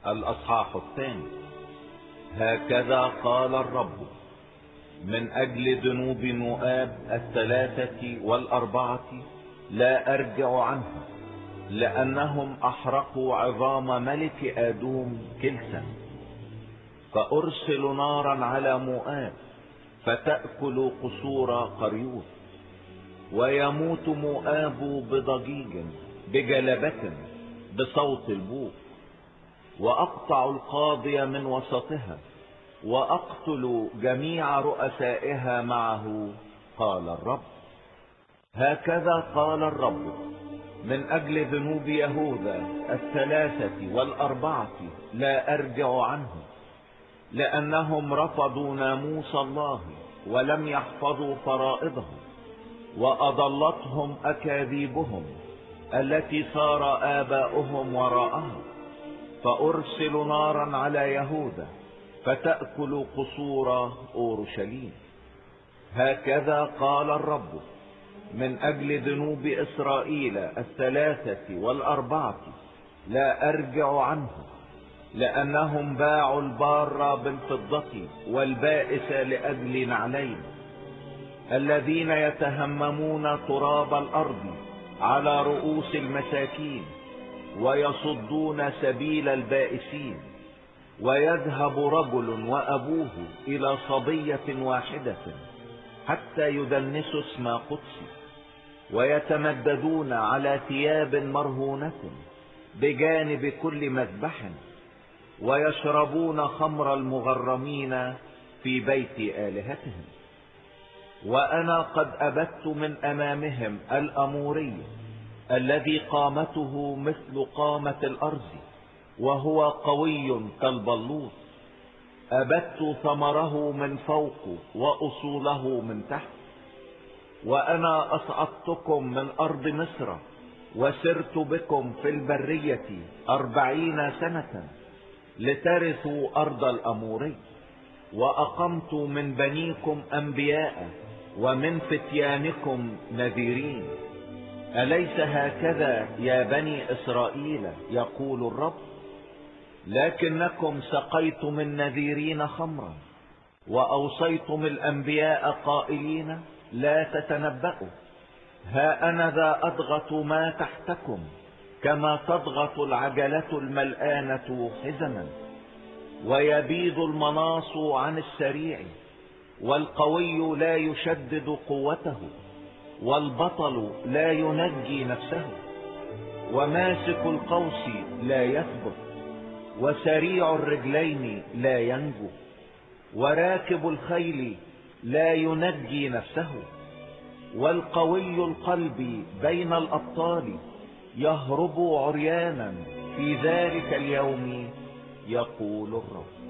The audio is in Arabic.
الأصحاح الثاني. هكذا قال الرب: من أجل ذنوب مؤاب 3 و4 لا أرجع عنها، لأنهم أحرقوا عظام ملك آدوم كلسا. فأرسل نارا على مؤاب فتأكل قصور قريوت، ويموت مؤاب بضجيج بجلبة بصوت البوق، وأقطع القاضي من وسطها، وأقتل جميع رؤسائها معه، قال الرب. هكذا قال الرب: من أجل ذنوب يهوذا 3 و4 لا أرجع عنهم، لأنهم رفضوا ناموس الله ولم يحفظوا فرائضه، وأضلتهم أكاذيبهم التي صار آباؤهم وراءها. فأرسل نارا على يهوذا فتأكل قصور أورشليم. هكذا قال الرب: من أجل ذنوب إسرائيل 3 و4 لا أرجع عنهم، لأنهم باعوا البار بالفضة والبائس لأجل نعلين، الذين يتهممون تراب الأرض على رؤوس المساكين، ويصدون سبيل البائسين. ويذهب رجل وأبوه إلى صبية واحدة حتى يدنسوا اسم قدسي، ويتمددون على ثياب مرهونة بجانب كل مذبح، ويشربون خمر المغرمين في بيت آلهتهم. وأنا قد أبت من أمامهم الأموري الذي قامته مثل قامة الأرز، وهو قوي كالبلوط. أبت ثمره من فوق وأصوله من تحت. وأنا أصعدتكم من أرض مصر، وسرت بكم في البرية 40 سنة لترثوا أرض الأموري. وأقمت من بنيكم أنبياء، ومن فتيانكم نذيرين. أليس هكذا يا بني إسرائيل يقول الرب؟ لكنكم سقيتم النذيرين خمرا، وأوصيتم الأنبياء قائلين: لا تتنبأوا. ها أنا ذا أضغط ما تحتكم كما تضغط العجلة الملآنة حزما، ويبيد المناص عن السريع، والقوي لا يشدد قوته، والبطل لا ينجي نفسه، وماسك القوس لا يثبت، وسريع الرجلين لا ينجو، وراكب الخيل لا ينجي نفسه، والقوي القلب بين الأبطال يهرب عريانا في ذلك اليوم، يقول الرب.